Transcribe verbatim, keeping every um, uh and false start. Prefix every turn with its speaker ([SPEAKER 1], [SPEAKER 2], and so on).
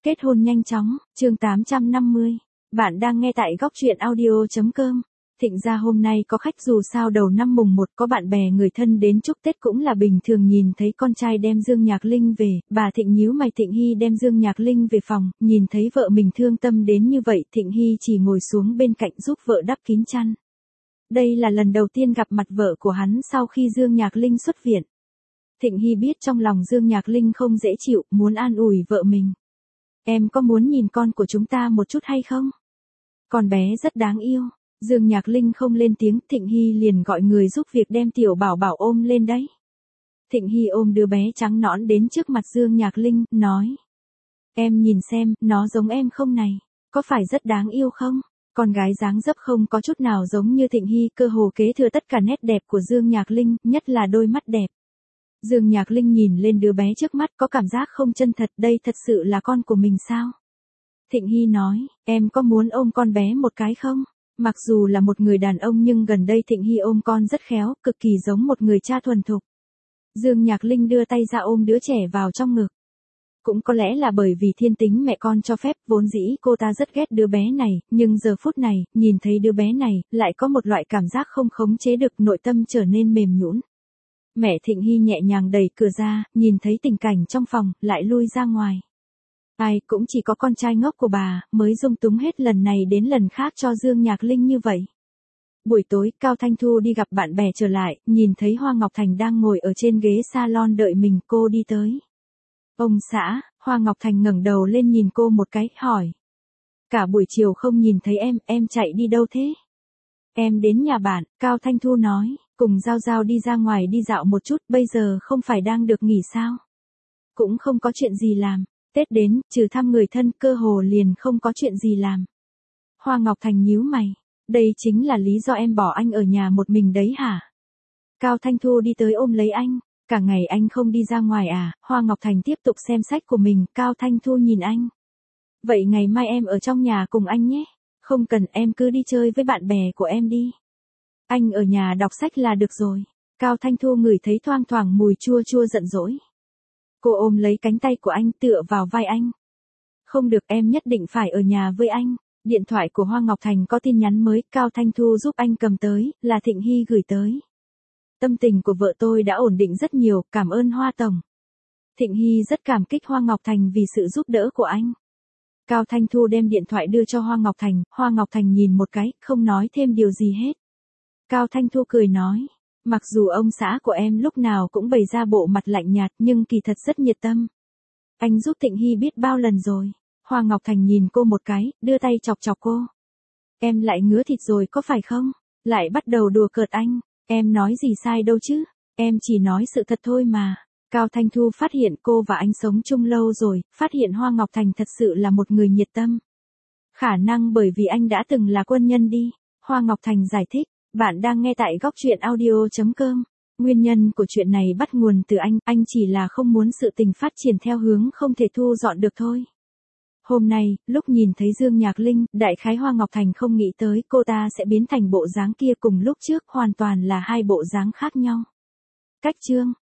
[SPEAKER 1] Kết hôn nhanh chóng, chương tám trăm năm mươi. Bạn đang nghe tại góc truyện audio chấm com. Thịnh gia hôm nay có khách, dù sao đầu năm mùng một có bạn bè người thân đến chúc Tết cũng là bình thường. Nhìn thấy con trai đem Dương Nhạc Linh về, bà Thịnh nhíu mày. Thịnh Hy đem Dương Nhạc Linh về phòng, nhìn thấy vợ mình thương tâm đến như vậy, Thịnh Hy chỉ ngồi xuống bên cạnh giúp vợ đắp kín chăn. Đây là lần đầu tiên gặp mặt vợ của hắn sau khi Dương Nhạc Linh xuất viện. Thịnh Hy biết trong lòng Dương Nhạc Linh không dễ chịu, muốn an ủi vợ mình. Em có muốn nhìn con của chúng ta một chút hay không? Con bé rất đáng yêu. Dương Nhạc Linh không lên tiếng, Thịnh Hy liền gọi người giúp việc đem tiểu bảo bảo ôm lên đấy. Thịnh Hy ôm đứa bé trắng nõn đến trước mặt Dương Nhạc Linh, nói. Em nhìn xem, nó giống em không này? Có phải rất đáng yêu không? Con gái dáng dấp không có chút nào giống như Thịnh Hy, cơ hồ kế thừa tất cả nét đẹp của Dương Nhạc Linh, nhất là đôi mắt đẹp. Dương Nhạc Linh nhìn lên đứa bé trước mắt có cảm giác không chân thật, đây thật sự là con của mình sao? Thịnh Hy nói, em có muốn ôm con bé một cái không? Mặc dù là một người đàn ông nhưng gần đây Thịnh Hy ôm con rất khéo, cực kỳ giống một người cha thuần thục. Dương Nhạc Linh đưa tay ra ôm đứa trẻ vào trong ngực. Cũng có lẽ là bởi vì thiên tính mẹ con cho phép, vốn dĩ cô ta rất ghét đứa bé này, nhưng giờ phút này, nhìn thấy đứa bé này, lại có một loại cảm giác không khống chế được, nội tâm trở nên mềm nhũn. Mẹ Thịnh Hy nhẹ nhàng đẩy cửa ra, nhìn thấy tình cảnh trong phòng, lại lui ra ngoài. Ai cũng chỉ có con trai ngốc của bà, mới dung túng hết lần này đến lần khác cho Dương Nhạc Linh như vậy. Buổi tối, Cao Thanh Thu đi gặp bạn bè trở lại, nhìn thấy Hoa Ngọc Thành đang ngồi ở trên ghế salon đợi mình, cô đi tới. Ông xã, Hoa Ngọc Thành ngẩng đầu lên nhìn cô một cái, hỏi. Cả buổi chiều không nhìn thấy em, em chạy đi đâu thế? Em đến nhà bạn, Cao Thanh Thu nói, cùng Giao Giao đi ra ngoài đi dạo một chút, bây giờ không phải đang được nghỉ sao? Cũng không có chuyện gì làm, Tết đến, trừ thăm người thân, cơ hồ liền không có chuyện gì làm. Hoa Ngọc Thành nhíu mày, đây chính là lý do em bỏ anh ở nhà một mình đấy hả? Cao Thanh Thu đi tới ôm lấy anh, cả ngày anh không đi ra ngoài à? Hoa Ngọc Thành tiếp tục xem sách của mình, Cao Thanh Thu nhìn anh. Vậy ngày mai em ở trong nhà cùng anh nhé. Không cần, em cứ đi chơi với bạn bè của em đi. Anh ở nhà đọc sách là được rồi. Cao Thanh Thu ngửi thấy thoang thoảng mùi chua chua giận dỗi. Cô ôm lấy cánh tay của anh, tựa vào vai anh. Không được, em nhất định phải ở nhà với anh. Điện thoại của Hoa Ngọc Thành có tin nhắn mới, Cao Thanh Thu giúp anh cầm tới, là Thịnh Hy gửi tới. Tâm tình của vợ tôi đã ổn định rất nhiều, cảm ơn Hoa Tổng. Thịnh Hy rất cảm kích Hoa Ngọc Thành vì sự giúp đỡ của anh. Cao Thanh Thu đem điện thoại đưa cho Hoa Ngọc Thành, Hoa Ngọc Thành nhìn một cái, không nói thêm điều gì hết. Cao Thanh Thu cười nói, mặc dù ông xã của em lúc nào cũng bày ra bộ mặt lạnh nhạt nhưng kỳ thật rất nhiệt tâm. Anh giúp Thịnh Hy biết bao lần rồi. Hoa Ngọc Thành nhìn cô một cái, đưa tay chọc chọc cô. Em lại ngứa thịt rồi có phải không? Lại bắt đầu đùa cợt anh, em nói gì sai đâu chứ, em chỉ nói sự thật thôi mà. Cao Thanh Thu phát hiện cô và anh sống chung lâu rồi, phát hiện Hoa Ngọc Thành thật sự là một người nhiệt tâm. Khả năng bởi vì anh đã từng là quân nhân đi. Hoa Ngọc Thành giải thích, bạn đang nghe tại góc truyện audio chấm com. Nguyên nhân của chuyện này bắt nguồn từ anh, anh chỉ là không muốn sự tình phát triển theo hướng không thể thu dọn được thôi. Hôm nay, lúc nhìn thấy Dương Nhạc Linh, đại khái Hoa Ngọc Thành không nghĩ tới cô ta sẽ biến thành bộ dáng kia cùng lúc trước, hoàn toàn là hai bộ dáng khác nhau. Cách chương